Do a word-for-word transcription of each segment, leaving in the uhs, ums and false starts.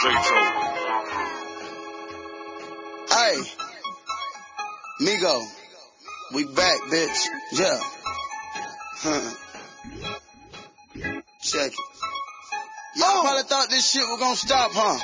Hey, Migo, we back, bitch. Yeah. Huh. Check it. Y'all probably thought this shit was gonna stop, huh?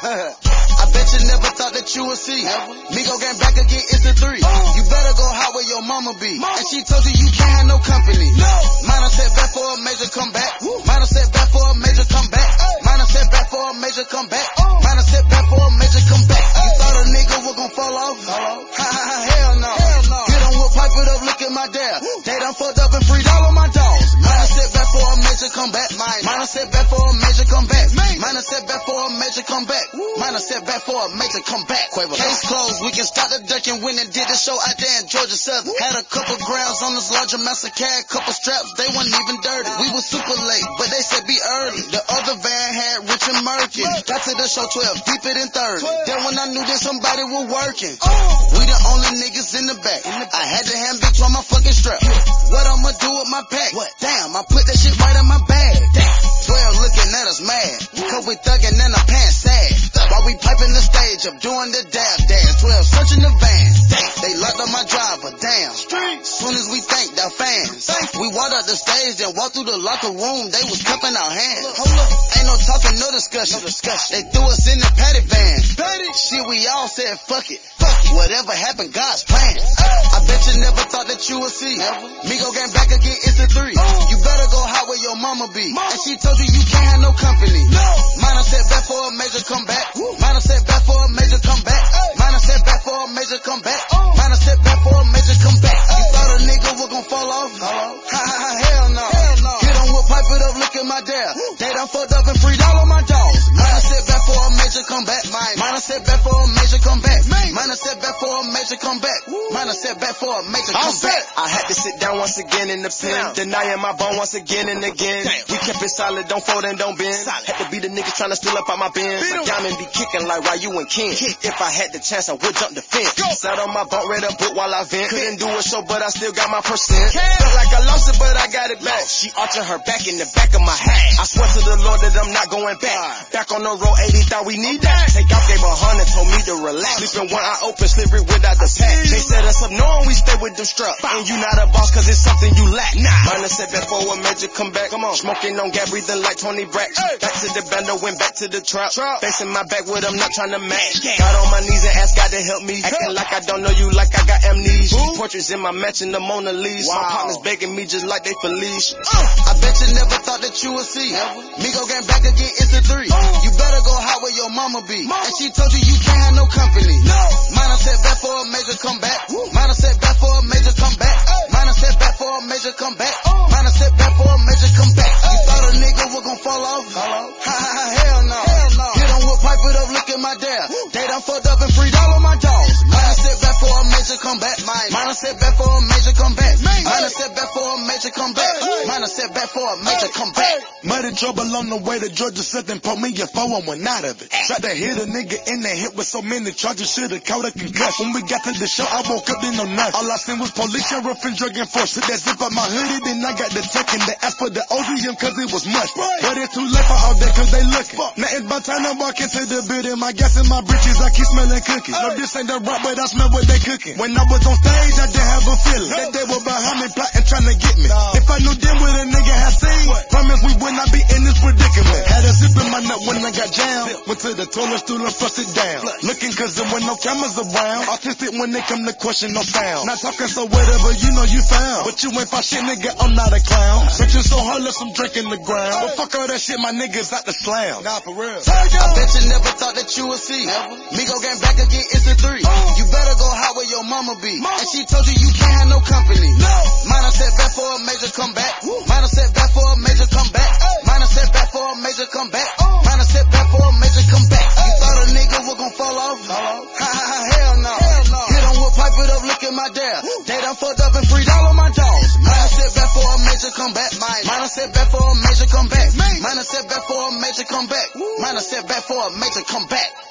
I bet you never thought that you would see. Migo gang back again, it's the three. You better go hot where your mama be. And she told you you can't have no company. Minor set back for a major comeback. Minor set back for a major comeback. Minor set back for a major comeback. Minor set back for a major comeback. You thought a nigga was gonna fall off? Ha ha ha, hell no. Hit on what, pipe it up, look at my dad. They done fucked up and freed all of my dogs. Minor set back for a major comeback. Minor set back for a major comeback. Minor set back for a major comeback. Minor set back for a major comeback. Case closed, we can start the ducking. When it did the show out there in Georgia Southern. Had a couple grams on this larger massacre, couple straps, they wasn't even dirty. We was super late, but they said be early. The other van had Rich and Murky. Got to the show twelve, deeper than thirty. Then when I knew that somebody was working, we the only niggas in the back. I had to hand bitch on my fucking strap. What I'ma do with my pack? Damn, I put that shit right in my bag. twelve looking at us mad, cause we thuggin' and our pants sad. While we piping the stage up, doing the dab dance. twelve searching the van, they locked up my driver, damn. Soon as we thank the fans, we walked up the stage, then walked through the locker room, they was cupping our hands. Ain't no talking, no discussion. They threw us in the paddy van. Shit, we all said fuck it. Whatever happened, God's plan. I bet you never thought that you would see. Migo gang back again, it's the three. You better go hot where your mama be. And she told you you can't have no company. Minor set back for a major comeback. Minor set back for a major comeback. Minor set back for a major comeback. Minor set back for a major comeback. You thought a nigga was gonna fall off? Ha ha ha, hell no. Hit on what, pipe it up, look at my dad. They done fucked up and freed all of my dogs. Minor set back for a major comeback. Minor set back for a major comeback. Minor set back for a major comeback. Minor set back for a major comeback. I had to sit down once again in the pen, denying my bone once again and again. We kept it solid, don't fold and don't bend. Had to be the nigga trying to steal up out my bin. My diamond be kicking like Ryu and Ken. If I had the chance, I would jump the fence. Sat on my bunk, read a book while I vent. Couldn't do a show, but I still got my percent. Felt like I lost it, but I got it back. She arching her back in the back of my hat. I swear to the Lord that I'm not going back. Back on the road, eighty, thought we need that. Take off, gave a hundred, told me to relax. Sleeping one eye open, slippery without the pack. They set us up knowing we stay with them straps. And you not a boss cause it's something you lack. Nah. Minor set back for a major comeback. Come on. Smoking on gas, breathing like Tony Brack. Hey. Back to the bando, went back to the trap. trap. Facing my back with them, not trying to match. Yeah. Got on my knees and asked God to help me. Hey. Acting like I don't know you, like I got amnesia. Ooh. Portraits in my mansion, the Mona Lisa. Wow. My partners begging me just like they Felicia. Uh. I bet you never thought that you would see. Migo gang back again, it's the three. Uh. You better go hot where your mama be. Mama. And she told you you can't have no company. No. Minor set back for a major comeback. Woo. Minor set back for a major comeback. Hey. Minor set back for a major comeback. Uh. Minor set back for a major comeback. Hey. You thought a nigga was gonna fall off? Hello? Ha ha ha, hell no. Hell no. Hit on what, pipe it up, look at my dad. Woo. They done fucked up and freed all of my dogs. Minor set back for a major comeback. Minor set back for a major comeback. Minor set back for a major comeback. Minor set back for a major comeback. Muddy trouble on the way to Georgia Southern, pulled me a four and went out of it. Tried to hit a nigga in the hip with so many charges, should've caught a concussion. When we got to the show, I woke up, didn't know nothing. All I seen was police, sheriff, and drug enforcement. That zip up my hoodie, then I got the tuck and they asked for the O D M cause it was much. But it's too late for all that cause they looking. Now it's about time to walk into the building. My gas in my britches, I keep smelling cookies. No, this ain't the rock, but I smell what they cooking. When I was on stage, I didn't have a feeling that they were behind me plotting, trying to get me. If I knew then what a nigga had seen, promise we would not be in this predicament. Had a zip in my nut when I got jammed. Went to the toilet stool and flushed it down. Looking cause there were no cameras around. Autistic when they come to question no sound. Not talking so whatever, you know you found. But you ain't find shit, nigga, I'm not a clown. Searching so hard, left some drink in the ground. But fuck all that shit, my niggas out the slam. Nah, for real. I bet you never thought that you would see. Migo gang back again, it's the three. You better go hot where your mama be. And she told you you can't have no company. Minor set back for a major comeback. Minor set back for a major comeback. Minor set back for a major comeback. Minor set back for a major comeback. You thought a nigga was gonna fall off? Ha ha ha, hell no. Hit on what, pipe it up, look at my dad. They done fucked up and freed all of my dogs. Minor set back for a major comeback. Minor set back for a major comeback. Minor set back for a major comeback. Minor set back for a major comeback.